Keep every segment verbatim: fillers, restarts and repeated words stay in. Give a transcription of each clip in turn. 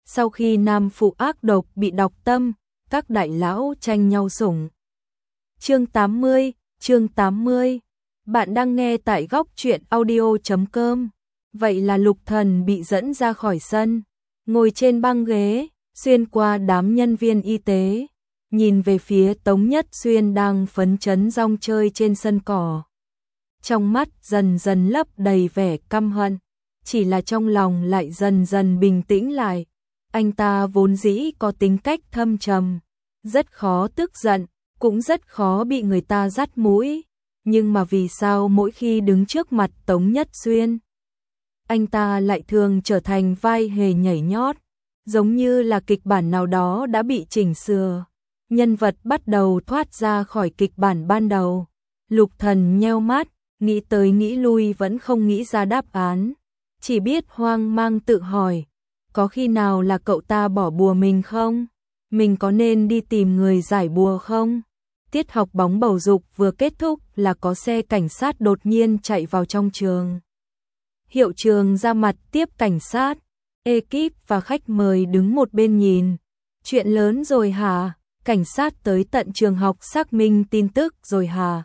Sau khi nam phụ ác độc bị đọc tâm, các đại lão tranh nhau sủng. Chương tám mươi, chương tám mươi. Bạn đang nghe tại góc truyện audio chấm com. Vậy là Lục Thần bị dẫn ra khỏi sân, ngồi trên băng ghế, xuyên qua đám nhân viên y tế, nhìn về phía Tống Nhất Xuyên đang phấn chấn rong chơi trên sân cỏ. Trong mắt dần dần lấp đầy vẻ căm hận, chỉ là trong lòng lại dần dần bình tĩnh lại. Anh ta vốn dĩ có tính cách thâm trầm, rất khó tức giận, cũng rất khó bị người ta dắt mũi. Nhưng mà vì sao mỗi khi đứng trước mặt Tống Nhất Xuyên, anh ta lại thường trở thành vai hề nhảy nhót, giống như là kịch bản nào đó đã bị chỉnh sửa. Nhân vật bắt đầu thoát ra khỏi kịch bản ban đầu. Lục Thần nheo mắt, nghĩ tới nghĩ lui vẫn không nghĩ ra đáp án. Chỉ biết hoang mang tự hỏi, có khi nào là cậu ta bỏ bùa mình không? Mình có nên đi tìm người giải bùa không? Tiết học bóng bầu dục vừa kết thúc là có xe cảnh sát đột nhiên chạy vào trong trường. Hiệu trưởng ra mặt tiếp cảnh sát, ekip và khách mời đứng một bên nhìn. Chuyện lớn rồi hả? Cảnh sát tới tận trường học xác minh tin tức rồi hả?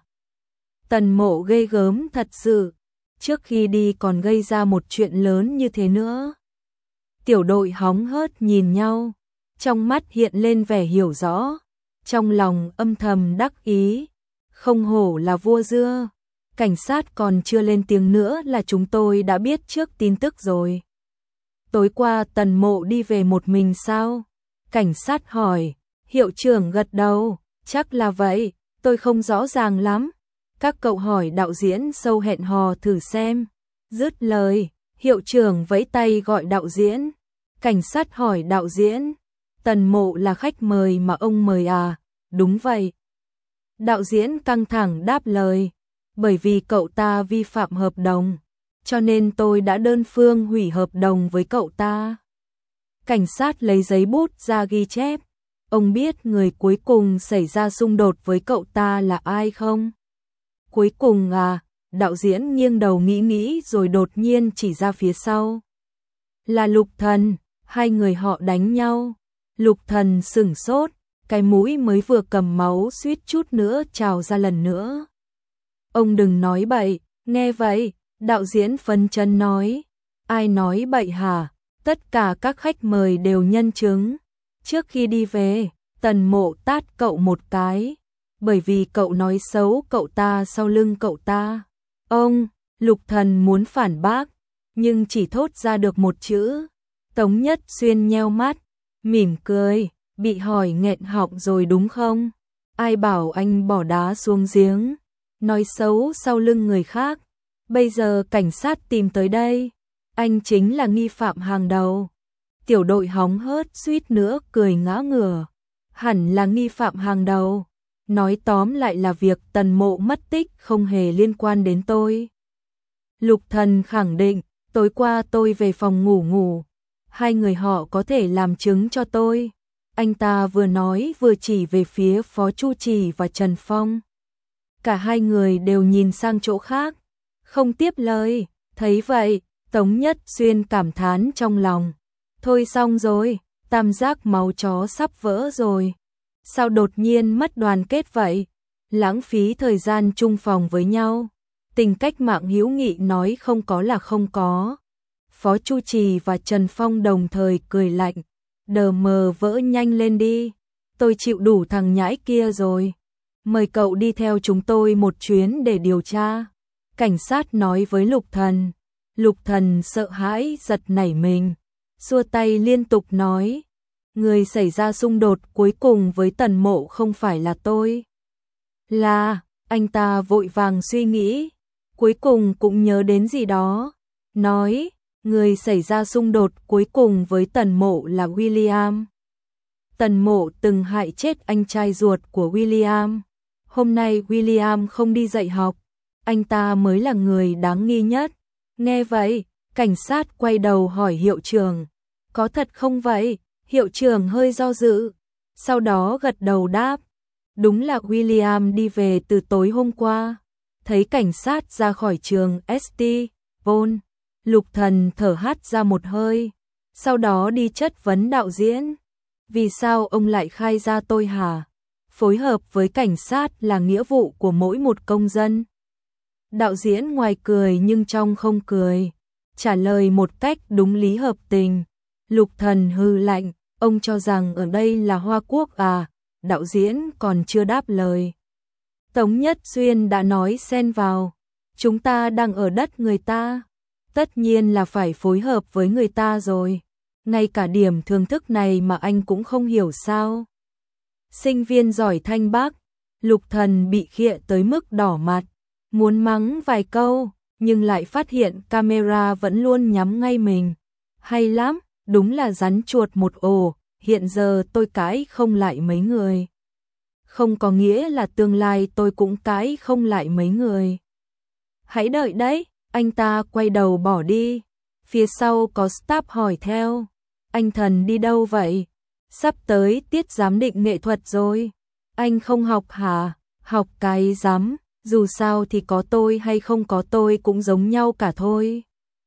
Tần Mộ ghê gớm thật sự, trước khi đi còn gây ra một chuyện lớn như thế nữa. Tiểu đội hóng hớt nhìn nhau, trong mắt hiện lên vẻ hiểu rõ, trong lòng âm thầm đắc ý, không hổ là vua dưa. Cảnh sát còn chưa lên tiếng nữa là chúng tôi đã biết trước tin tức rồi. Tối qua Tần Mộ đi về một mình sao? Cảnh sát hỏi. Hiệu trưởng gật đầu, chắc là vậy, tôi không rõ ràng lắm. Các cậu hỏi đạo diễn sâu hẹn hò thử xem. Dứt lời, hiệu trưởng vẫy tay gọi đạo diễn. Cảnh sát hỏi đạo diễn, Tần Mộ là khách mời mà ông mời à? Đúng vậy. Đạo diễn căng thẳng đáp lời, bởi vì cậu ta vi phạm hợp đồng, cho nên tôi đã đơn phương hủy hợp đồng với cậu ta. Cảnh sát lấy giấy bút ra ghi chép. Ông biết người cuối cùng xảy ra xung đột với cậu ta là ai không? Cuối cùng à? Đạo diễn nghiêng đầu nghĩ nghĩ rồi đột nhiên chỉ ra phía sau. Là Lục Thần, hai người họ đánh nhau. Lục Thần sửng sốt, cái mũi mới vừa cầm máu suýt chút nữa trào ra lần nữa. Ông đừng nói bậy, nghe vậy, đạo diễn phấn chấn nói. Ai nói bậy hả? Tất cả các khách mời đều nhân chứng. Trước khi đi về, Tần Mộ tát cậu một cái, bởi vì cậu nói xấu cậu ta sau lưng cậu ta. Ông, Lục Thần muốn phản bác, nhưng chỉ thốt ra được một chữ. Tống Nhất Xuyên nheo mắt, mỉm cười, bị hỏi nghẹn họng rồi đúng không? Ai bảo anh bỏ đá xuống giếng, nói xấu sau lưng người khác. Bây giờ cảnh sát tìm tới đây, anh chính là nghi phạm hàng đầu. Tiểu đội hóng hớt suýt nữa cười ngã ngửa. Hẳn là nghi phạm hàng đầu. Nói tóm lại là việc Tần Mộ mất tích không hề liên quan đến tôi. Lục Thần khẳng định, tối qua tôi về phòng ngủ ngủ. Hai người họ có thể làm chứng cho tôi. Anh ta vừa nói vừa chỉ về phía Phó Chu Trì và Trần Phong. Cả hai người đều nhìn sang chỗ khác, không tiếp lời. Thấy vậy, Tống Nhất Xuyên cảm thán trong lòng. Thôi xong rồi, tam giác máu chó sắp vỡ rồi. Sao đột nhiên mất đoàn kết vậy? Lãng phí thời gian chung phòng với nhau. Tình cách mạng hữu nghị nói không có là không có. Phó Chu Trì và Trần Phong đồng thời cười lạnh. Đờ mờ vỡ nhanh lên đi. Tôi chịu đủ thằng nhãi kia rồi. Mời cậu đi theo chúng tôi một chuyến để điều tra. Cảnh sát nói với Lục Thần. Lục Thần sợ hãi giật nảy mình, xua tay liên tục nói, người xảy ra xung đột cuối cùng với Tần Mộ không phải là tôi. Là, anh ta vội vàng suy nghĩ, cuối cùng cũng nhớ đến gì đó, nói, người xảy ra xung đột cuối cùng với Tần Mộ là William. Tần Mộ từng hại chết anh trai ruột của William. Hôm nay William không đi dạy học, anh ta mới là người đáng nghi nhất. Nghe vậy, cảnh sát quay đầu hỏi hiệu trưởng, có thật không vậy? Hiệu trưởng hơi do dự, sau đó gật đầu đáp, đúng là William đi về từ tối hôm qua. Thấy cảnh sát ra khỏi trường ét tê, Von, Lục Thần thở hắt ra một hơi, sau đó đi chất vấn đạo diễn. Vì sao ông lại khai ra tôi hả? Phối hợp với cảnh sát là nghĩa vụ của mỗi một công dân. Đạo diễn ngoài cười nhưng trong không cười, trả lời một cách đúng lý hợp tình. Lục Thần hừ lạnh, ông cho rằng ở đây là Hoa Quốc à? Đạo diễn còn chưa đáp lời. Tống Nhất Xuyên đã nói xen vào, chúng ta đang ở đất người ta, tất nhiên là phải phối hợp với người ta rồi. Ngay cả điểm thưởng thức này mà anh cũng không hiểu sao? Sinh viên giỏi Thanh Bắc, Lục Thần bị khịa tới mức đỏ mặt, muốn mắng vài câu, nhưng lại phát hiện camera vẫn luôn nhắm ngay mình. Hay lắm, đúng là rắn chuột một ổ, hiện giờ tôi cãi không lại mấy người. Không có nghĩa là tương lai tôi cũng cãi không lại mấy người. Hãy đợi đấy, anh ta quay đầu bỏ đi. Phía sau có staff hỏi theo, anh Thần đi đâu vậy? Sắp tới tiết giám định nghệ thuật rồi. Anh không học hả? Học cái rắm, dù sao thì có tôi hay không có tôi cũng giống nhau cả thôi.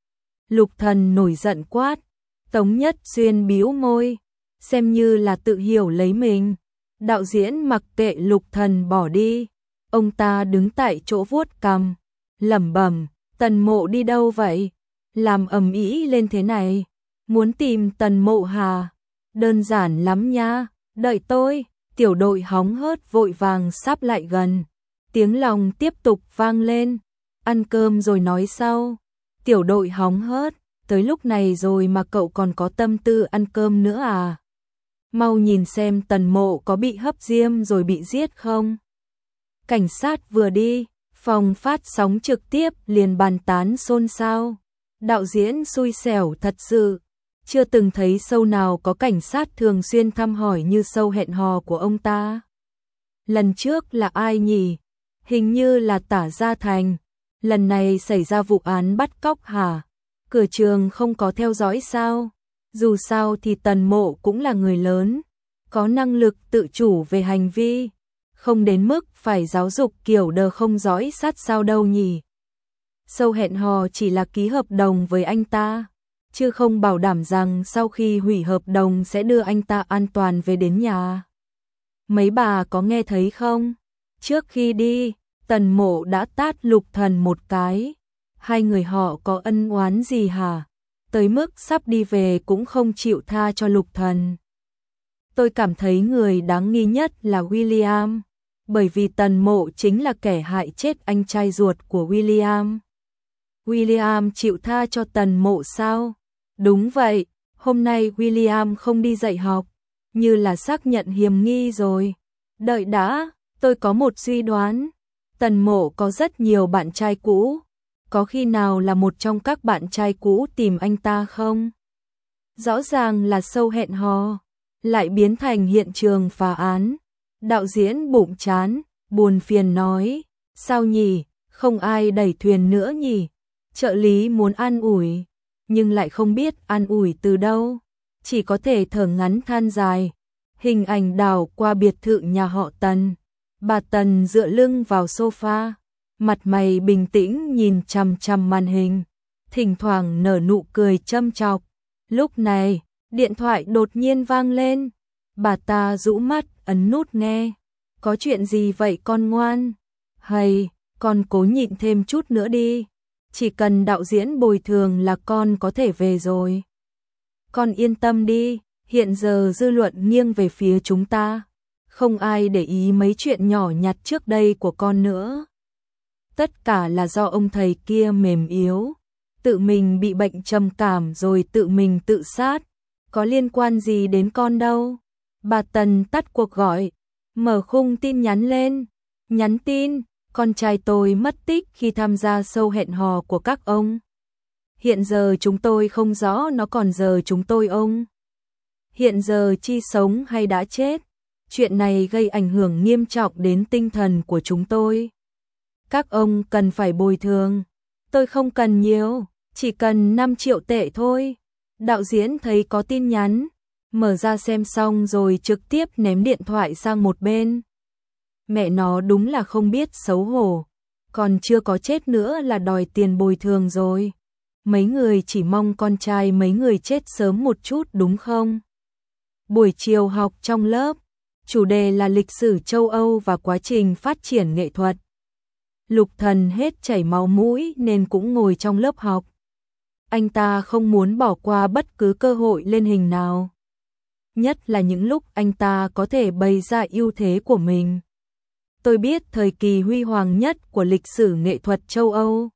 Lục Thần nổi giận quát. Tống Nhất Xuyên bĩu môi, xem như là tự hiểu lấy mình. Đạo diễn mặc kệ Lục Thần bỏ đi, ông ta đứng tại chỗ vuốt cằm, lẩm bẩm, Tần Mộ đi đâu vậy? Làm ầm ĩ lên thế này, muốn tìm Tần Mộ hả? Đơn giản lắm nha, đợi tôi. Tiểu đội hóng hớt vội vàng sắp lại gần, tiếng lòng tiếp tục vang lên, ăn cơm rồi nói sau. Tiểu đội hóng hớt, tới lúc này rồi mà cậu còn có tâm tư ăn cơm nữa à? Mau nhìn xem Tần Mộ có bị hấp diêm rồi bị giết không? Cảnh sát vừa đi, phòng phát sóng trực tiếp liền bàn tán xôn xao. Đạo diễn xui xẻo thật sự, chưa từng thấy show nào có cảnh sát thường xuyên thăm hỏi như show hẹn hò của ông ta. Lần trước là ai nhỉ? Hình như là Tả Gia Thành. Lần này xảy ra vụ án bắt cóc hả? Cửa trường không có theo dõi sao? Dù sao thì Tần Mộ cũng là người lớn, có năng lực tự chủ về hành vi, không đến mức phải giáo dục kiểu đờ không dõi sát sao đâu nhỉ. Show hẹn hò chỉ là ký hợp đồng với anh ta, chứ không bảo đảm rằng sau khi hủy hợp đồng sẽ đưa anh ta an toàn về đến nhà. Mấy bà có nghe thấy không? Trước khi đi, Tần Mộ đã tát Lục Thần một cái. Hai người họ có ân oán gì hả? Tới mức sắp đi về cũng không chịu tha cho Lục Thần. Tôi cảm thấy người đáng nghi nhất là William, bởi vì Tần Mộ chính là kẻ hại chết anh trai ruột của William. William chịu tha cho Tần Mộ sao? Đúng vậy, hôm nay William không đi dạy học, như là xác nhận hiểm nghi rồi. Đợi đã, tôi có một suy đoán. Tần Mộ có rất nhiều bạn trai cũ, có khi nào là một trong các bạn trai cũ tìm anh ta không? Rõ ràng là show hẹn hò, lại biến thành hiện trường phá án. Đạo diễn bụng chán, buồn phiền nói, sao nhỉ, không ai đẩy thuyền nữa nhỉ? Trợ lý muốn an ủi, nhưng lại không biết an ủi từ đâu, chỉ có thể thở ngắn than dài. Hình ảnh đảo qua biệt thự nhà họ Tần, bà Tần dựa lưng vào sofa, mặt mày bình tĩnh nhìn chằm chằm màn hình, thỉnh thoảng nở nụ cười châm chọc. Lúc này, điện thoại đột nhiên vang lên, bà ta rũ mắt ấn nút nghe. Có chuyện gì vậy con ngoan? Hay, con cố nhịn thêm chút nữa đi, chỉ cần đạo diễn bồi thường là con có thể về rồi. Con yên tâm đi, hiện giờ dư luận nghiêng về phía chúng ta, không ai để ý mấy chuyện nhỏ nhặt trước đây của con nữa. Tất cả là do ông thầy kia mềm yếu, tự mình bị bệnh trầm cảm rồi tự mình tự sát, có liên quan gì đến con đâu. Bà Tần tắt cuộc gọi, mở khung tin nhắn lên, nhắn tin, con trai tôi mất tích khi tham gia show hẹn hò của các ông. Hiện giờ chúng tôi không rõ nó còn giờ chúng tôi ông. Hiện giờ chi sống hay đã chết, chuyện này gây ảnh hưởng nghiêm trọng đến tinh thần của chúng tôi. Các ông cần phải bồi thường, tôi không cần nhiều, chỉ cần năm triệu tệ thôi. Đạo diễn thấy có tin nhắn, mở ra xem xong rồi trực tiếp ném điện thoại sang một bên. Mẹ nó đúng là không biết xấu hổ, còn chưa có chết nữa là đòi tiền bồi thường rồi. mấy người chỉ mong con trai mấy người chết sớm một chút đúng không? Buổi chiều học trong lớp, chủ đề là lịch sử châu Âu và quá trình phát triển nghệ thuật. Lục Thần hết chảy máu mũi nên cũng ngồi trong lớp học. Anh ta không muốn bỏ qua bất cứ cơ hội lên hình nào. Nhất là những lúc anh ta có thể bày ra ưu thế của mình. Tôi biết thời kỳ huy hoàng nhất của lịch sử nghệ thuật châu Âu.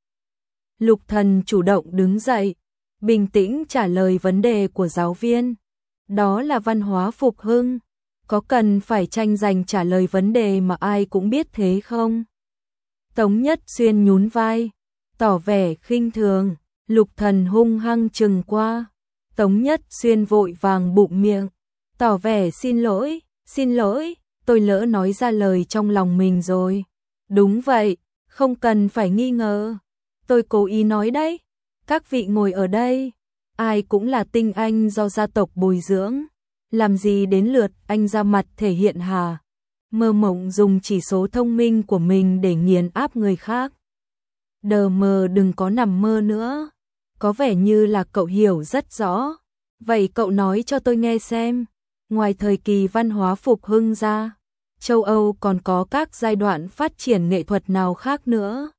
Lục Thần chủ động đứng dậy, bình tĩnh trả lời vấn đề của giáo viên. Đó là văn hóa phục hưng. Có cần phải tranh giành trả lời vấn đề mà ai cũng biết thế không? Tống Nhất Xuyên nhún vai, tỏ vẻ khinh thường. Lục Thần hung hăng chừng qua. Tống Nhất Xuyên vội vàng bụm miệng, tỏ vẻ xin lỗi, xin lỗi, tôi lỡ nói ra lời trong lòng mình rồi. Đúng vậy, không cần phải nghi ngờ. Tôi cố ý nói đấy. Các vị ngồi ở đây, ai cũng là tinh anh do gia tộc bồi dưỡng. Làm gì đến lượt anh ra mặt thể hiện hả? Mơ mộng dùng chỉ số thông minh của mình để nghiền áp người khác. Đờ mờ đừng có nằm mơ nữa. Có vẻ như là cậu hiểu rất rõ. Vậy cậu nói cho tôi nghe xem. Ngoài thời kỳ văn hóa phục hưng ra, châu Âu còn có các giai đoạn phát triển nghệ thuật nào khác nữa?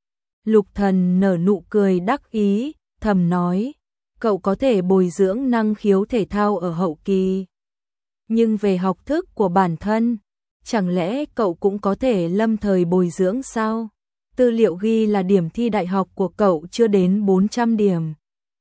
Lục Thần nở nụ cười đắc ý, thầm nói. Cậu có thể bồi dưỡng năng khiếu thể thao ở hậu kỳ. Nhưng về học thức của bản thân, chẳng lẽ cậu cũng có thể lâm thời bồi dưỡng sao? Tư liệu ghi là điểm thi đại học của cậu chưa đến bốn trăm điểm.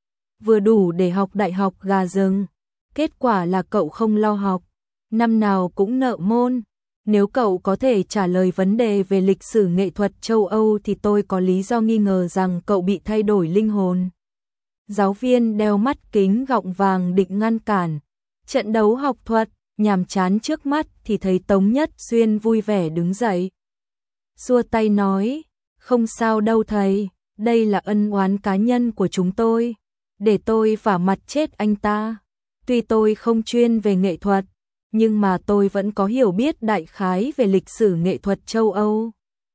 Vừa đủ để học đại học gà rừng. Kết quả là cậu không lo học, năm nào cũng nợ môn. Nếu cậu có thể trả lời vấn đề về lịch sử nghệ thuật châu Âu thì tôi có lý do nghi ngờ rằng cậu bị thay đổi linh hồn. Giáo viên đeo mắt kính gọng vàng định ngăn cản. Trận đấu học thuật, nhàm chán trước mắt thì thấy Tống Nhất Xuyên vui vẻ đứng dậy. Xua tay nói, không sao đâu thầy, đây là ân oán cá nhân của chúng tôi. Để tôi vả mặt chết anh ta. Tuy tôi không chuyên về nghệ thuật, nhưng mà tôi vẫn có hiểu biết đại khái về lịch sử nghệ thuật châu Âu.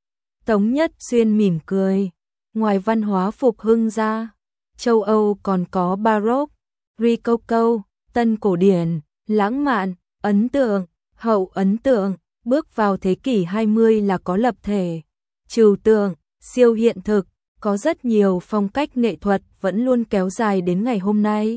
Tống Nhất Xuyên mỉm cười. Ngoài văn hóa phục hưng ra, châu Âu còn có Baroque, Rococo, tân cổ điển, lãng mạn, ấn tượng, hậu ấn tượng. Bước vào thế kỷ hai mươi là có lập thể, trừu tượng, siêu hiện thực. Có rất nhiều phong cách nghệ thuật vẫn luôn kéo dài đến ngày hôm nay.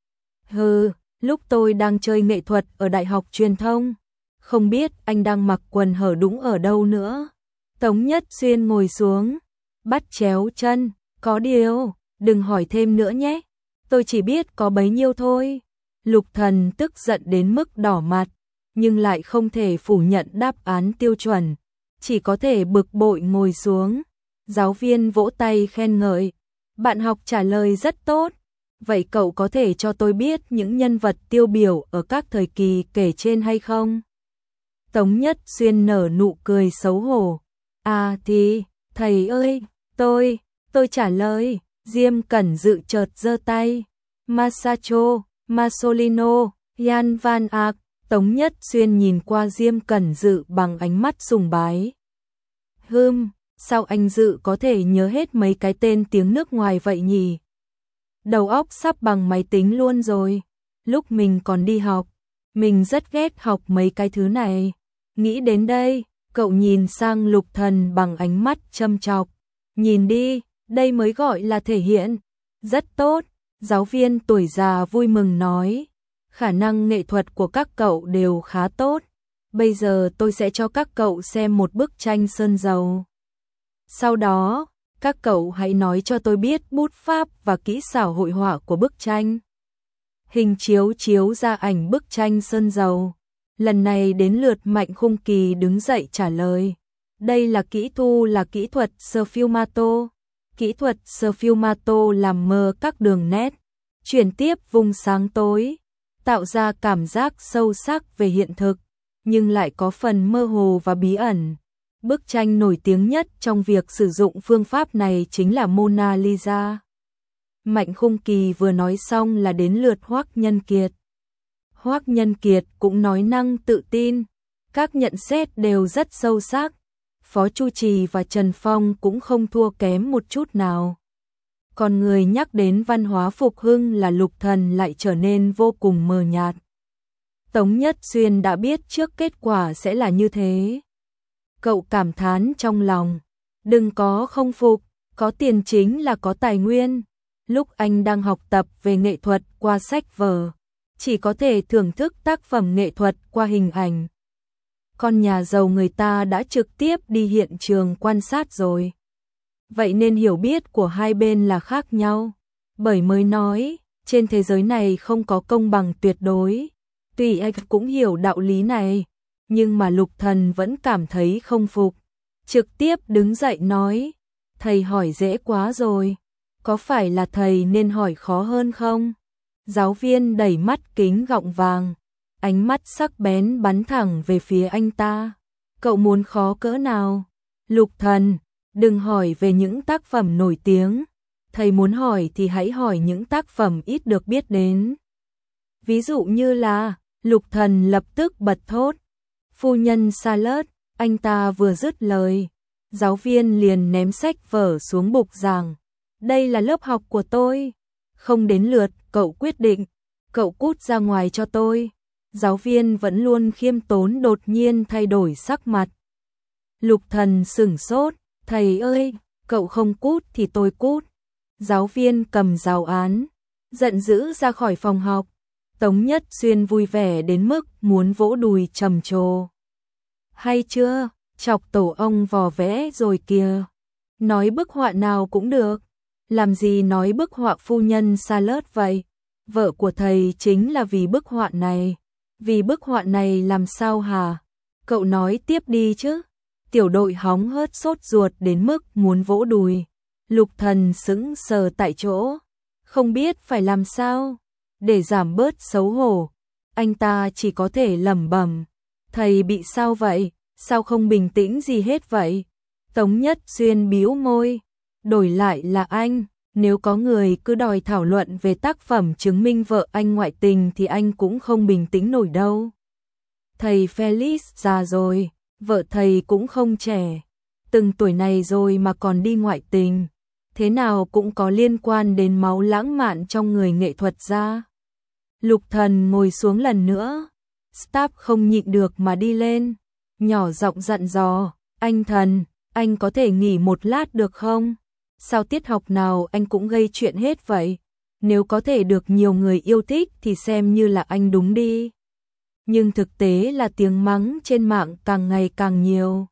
Hừ, lúc tôi đang chơi nghệ thuật ở Đại học Truyền thông, không biết anh đang mặc quần hở đúng ở đâu nữa. Tống Nhất Xuyên ngồi xuống, bắt chéo chân, có điều, đừng hỏi thêm nữa nhé. Tôi chỉ biết có bấy nhiêu thôi. Lục Thần tức giận đến mức đỏ mặt, nhưng lại không thể phủ nhận đáp án tiêu chuẩn, chỉ có thể bực bội ngồi xuống. Giáo viên vỗ tay khen ngợi, bạn học trả lời rất tốt. Vậy cậu có thể cho tôi biết những nhân vật tiêu biểu ở các thời kỳ kể trên hay không? Tống Nhất Xuyên nở nụ cười xấu hổ. À thì, thầy ơi, tôi, tôi trả lời. Diêm Cẩn Dự chợt giơ tay. Masaccio, Masolino, Jan van Eyck. Tống Nhất Xuyên nhìn qua Diêm Cẩn Dự bằng ánh mắt sùng bái. Hừm, sao anh Dự có thể nhớ hết mấy cái tên tiếng nước ngoài vậy nhỉ? Đầu óc sắp bằng máy tính luôn rồi. Lúc mình còn đi học, mình rất ghét học mấy cái thứ này. Nghĩ đến đây, cậu nhìn sang Lục Thần bằng ánh mắt châm chọc. Nhìn đi, đây mới gọi là thể hiện. Rất tốt, giáo viên tuổi già vui mừng nói. Khả năng nghệ thuật của các cậu đều khá tốt. Bây giờ tôi sẽ cho các cậu xem một bức tranh sơn dầu. Sau đó, các cậu hãy nói cho tôi biết bút pháp và kỹ xảo hội họa của bức tranh. Hình chiếu chiếu ra ảnh bức tranh sơn dầu. Lần này đến lượt Mạnh Khung Kỳ đứng dậy trả lời. Đây là kỹ thu là kỹ thuật sfumato. Kỹ thuật sfumato làm mờ các đường nét, chuyển tiếp vùng sáng tối, tạo ra cảm giác sâu sắc về hiện thực, nhưng lại có phần mơ hồ và bí ẩn. Bức tranh nổi tiếng nhất trong việc sử dụng phương pháp này chính là Mona Lisa. Mạnh Khung Kỳ vừa nói xong là đến lượt Hoắc Nhân Kiệt. Hoắc Nhân Kiệt cũng nói năng tự tin, các nhận xét đều rất sâu sắc. Phó Chu Trì và Trần Phong cũng không thua kém một chút nào. Còn người nhắc đến văn hóa phục hưng là Lục Thần lại trở nên vô cùng mờ nhạt. Tống Nhất Xuyên đã biết trước kết quả sẽ là như thế. Cậu cảm thán trong lòng, đừng có không phục, có tiền chính là có tài nguyên. Lúc anh đang học tập về nghệ thuật qua sách vở, chỉ có thể thưởng thức tác phẩm nghệ thuật qua hình ảnh. Con nhà giàu người ta đã trực tiếp đi hiện trường quan sát rồi. Vậy nên hiểu biết của hai bên là khác nhau. Bởi mới nói, trên thế giới này không có công bằng tuyệt đối. Tuy anh cũng hiểu đạo lý này, nhưng mà Lục Thần vẫn cảm thấy không phục. Trực tiếp đứng dậy nói, thầy hỏi dễ quá rồi. Có phải là thầy nên hỏi khó hơn không? Giáo viên đẩy mắt kính gọng vàng, ánh mắt sắc bén bắn thẳng về phía anh ta. Cậu muốn khó cỡ nào? Lục Thần, đừng hỏi về những tác phẩm nổi tiếng. Thầy muốn hỏi thì hãy hỏi những tác phẩm ít được biết đến. Ví dụ như là, Lục Thần lập tức bật thốt. Phu nhân Salad, anh ta vừa dứt lời. Giáo viên liền ném sách vở xuống bục giảng. Đây là lớp học của tôi. Không đến lượt, cậu quyết định. Cậu cút ra ngoài cho tôi. Giáo viên vẫn luôn khiêm tốn đột nhiên thay đổi sắc mặt. Lục Thần sửng sốt. Thầy ơi, cậu không cút thì tôi cút. Giáo viên cầm giáo án, giận dữ ra khỏi phòng học. Tống Nhất Xuyên vui vẻ đến mức muốn vỗ đùi trầm trồ. Hay chưa, chọc tổ ông vò vẽ rồi kìa. Nói bức họa nào cũng được. Làm gì nói bức họa phu nhân Salad vậy? Vợ của thầy chính là vì bức họa này. Vì bức họa này làm sao hả? Cậu nói tiếp đi chứ. Tiểu đội hóng hớt sốt ruột đến mức muốn vỗ đùi. Lục Thần sững sờ tại chỗ, không biết phải làm sao. Để giảm bớt xấu hổ, anh ta chỉ có thể lẩm bẩm. Thầy bị sao vậy? Sao không bình tĩnh gì hết vậy? Tống Nhất Xuyên bĩu môi. Đổi lại là anh, nếu có người cứ đòi thảo luận về tác phẩm chứng minh vợ anh ngoại tình thì anh cũng không bình tĩnh nổi đâu. Thầy Felix già rồi, vợ thầy cũng không trẻ. Từng tuổi này rồi mà còn đi ngoại tình. Thế nào cũng có liên quan đến máu lãng mạn trong người nghệ thuật gia. Lục Thần ngồi xuống lần nữa. Staff không nhịn được mà đi lên. Nhỏ giọng dặn dò, anh Thần, anh có thể nghỉ một lát được không? Sao tiết học nào anh cũng gây chuyện hết vậy? Nếu có thể được nhiều người yêu thích thì xem như là anh đúng đi. Nhưng thực tế là tiếng mắng trên mạng càng ngày càng nhiều.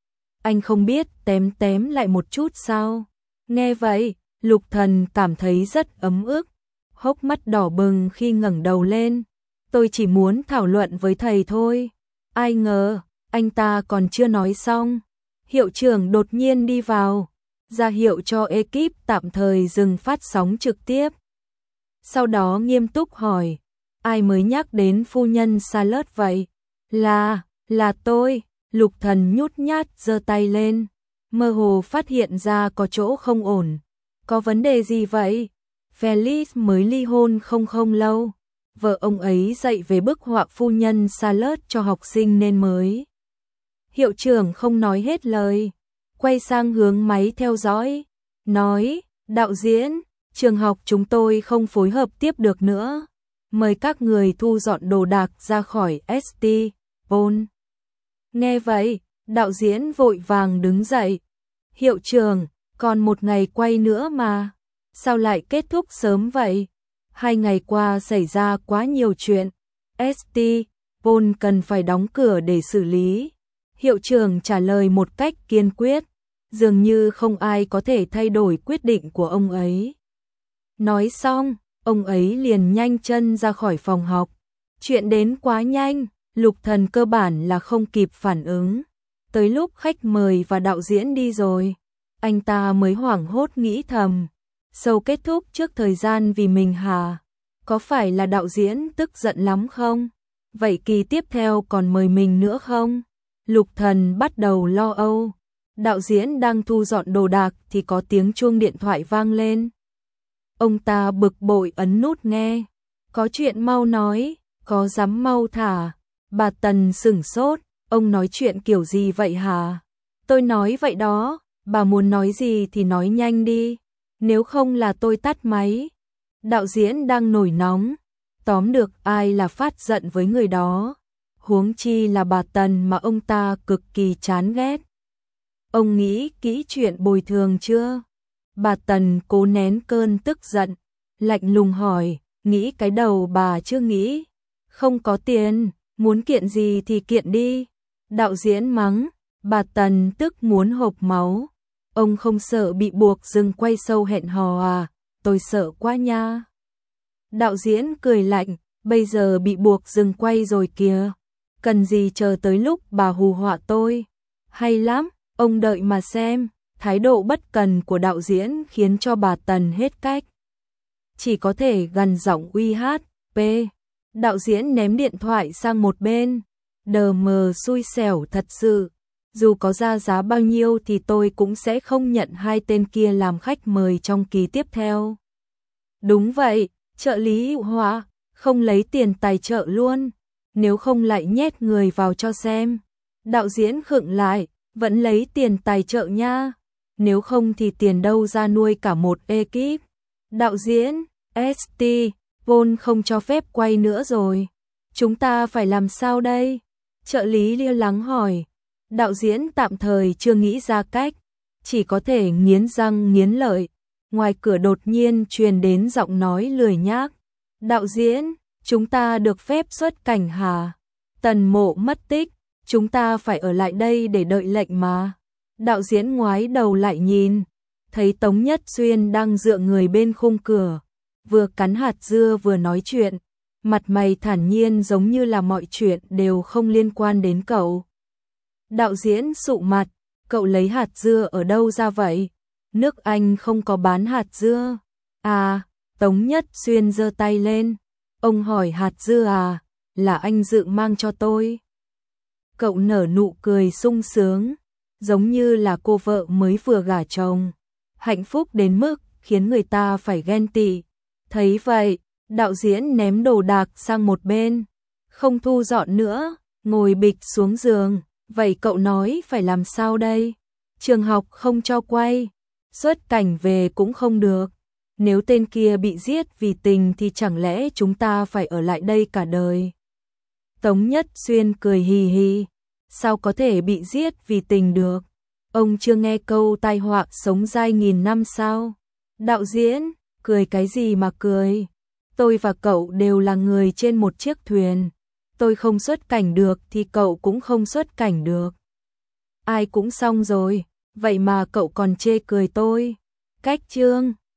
Anh không biết tém tém lại một chút sao? Nghe vậy, Lục Thần cảm thấy rất ấm ức, hốc mắt đỏ bừng khi ngẩng đầu lên. Tôi chỉ muốn thảo luận với thầy thôi. Ai ngờ, anh ta còn chưa nói xong. Hiệu trưởng đột nhiên đi vào, ra hiệu cho ekip tạm thời dừng phát sóng trực tiếp. Sau đó nghiêm túc hỏi, ai mới nhắc đến phu nhân Salad vậy? Là, là tôi. Lục Thần nhút nhát giơ tay lên, mơ hồ phát hiện ra có chỗ không ổn. Có vấn đề gì vậy? Felix mới ly hôn không không lâu. Vợ ông ấy dạy về bức họa phu nhân Salad cho học sinh nên mới. Hiệu trưởng không nói hết lời, quay sang hướng máy theo dõi, nói, đạo diễn, trường học chúng tôi không phối hợp tiếp được nữa. Mời các người thu dọn đồ đạc ra khỏi ét tê, Pol. Nghe vậy, đạo diễn vội vàng đứng dậy. Hiệu trưởng, còn một ngày quay nữa mà. Sao lại kết thúc sớm vậy? Hai ngày qua xảy ra quá nhiều chuyện. ét tê, Pol cần phải đóng cửa để xử lý. Hiệu trưởng trả lời một cách kiên quyết. Dường như không ai có thể thay đổi quyết định của ông ấy. Nói xong, ông ấy liền nhanh chân ra khỏi phòng học. Chuyện đến quá nhanh, Lục Thần cơ bản là không kịp phản ứng. Tới lúc khách mời và đạo diễn đi rồi, anh ta mới hoảng hốt nghĩ thầm. Show kết thúc trước thời gian vì mình hả? Có phải là đạo diễn tức giận lắm không? Vậy kỳ tiếp theo còn mời mình nữa không? Lục Thần bắt đầu lo âu. Đạo diễn đang thu dọn đồ đạc thì có tiếng chuông điện thoại vang lên. Ông ta bực bội ấn nút nghe. Có chuyện mau nói, có dám mau thả. Bà Tần sửng sốt, ông nói chuyện kiểu gì vậy hả? Tôi nói vậy đó, bà muốn nói gì thì nói nhanh đi. Nếu không là tôi tắt máy. Đạo diễn đang nổi nóng, tóm được ai là phát giận với người đó. Huống chi là bà Tần mà ông ta cực kỳ chán ghét. Ông nghĩ kỹ chuyện bồi thường chưa? Bà Tần cố nén cơn tức giận, lạnh lùng hỏi, nghĩ cái đầu bà chưa nghĩ. Không có tiền, muốn kiện gì thì kiện đi. Đạo diễn mắng, bà Tần tức muốn hộc máu. Ông không sợ bị buộc dừng quay sâu hẹn hò à? Tôi sợ quá nha. Đạo diễn cười lạnh, bây giờ bị buộc dừng quay rồi kìa. Cần gì chờ tới lúc bà hù họa tôi. Hay lắm, ông đợi mà xem. Thái độ bất cần của đạo diễn khiến cho bà Tần hết cách. Chỉ có thể gằn giọng uy hát, P. Đạo diễn ném điện thoại sang một bên. Đờ mờ xui xẻo thật sự. Dù có ra giá bao nhiêu thì tôi cũng sẽ không nhận hai tên kia làm khách mời trong kỳ tiếp theo. Đúng vậy, trợ lý Hữu Hóa, không lấy tiền tài trợ luôn. Nếu không lại nhét người vào cho xem. Đạo diễn khựng lại, vẫn lấy tiền tài trợ nha. Nếu không thì tiền đâu ra nuôi cả một ekip. Đạo diễn, ét tê, vốn không cho phép quay nữa rồi. Chúng ta phải làm sao đây? Trợ lý lo lắng hỏi. Đạo diễn tạm thời chưa nghĩ ra cách, chỉ có thể nghiến răng nghiến lợi. Ngoài cửa đột nhiên truyền đến giọng nói lười nhác. Đạo diễn, chúng ta được phép xuất cảnh hả? Tần Mộ mất tích, chúng ta phải ở lại đây để đợi lệnh mà. Đạo diễn ngoái đầu lại nhìn, thấy Tống Nhất Xuyên đang dựa người bên khung cửa, vừa cắn hạt dưa vừa nói chuyện, mặt mày thản nhiên giống như là mọi chuyện đều không liên quan đến cậu. Đạo diễn sụ mặt, cậu lấy hạt dưa ở đâu ra vậy? Nước Anh không có bán hạt dưa. À, Tống Nhất Xuyên giơ tay lên. Ông hỏi hạt dưa à, là anh Dự mang cho tôi. Cậu nở nụ cười sung sướng, giống như là cô vợ mới vừa gả chồng. Hạnh phúc đến mức khiến người ta phải ghen tị. Thấy vậy, đạo diễn ném đồ đạc sang một bên. Không thu dọn nữa, ngồi bịch xuống giường. Vậy cậu nói phải làm sao đây? Trường học không cho quay, xuất cảnh về cũng không được. Nếu tên kia bị giết vì tình thì chẳng lẽ chúng ta phải ở lại đây cả đời? Tống Nhất Xuyên cười hì hì. Sao có thể bị giết vì tình được? Ông chưa nghe câu tai họa sống dai nghìn năm sao? Đạo diễn, cười cái gì mà cười? Tôi và cậu đều là người trên một chiếc thuyền. Tôi không xuất cảnh được thì cậu cũng không xuất cảnh được. Ai cũng xong rồi, vậy mà cậu còn chê cười tôi. Cách chương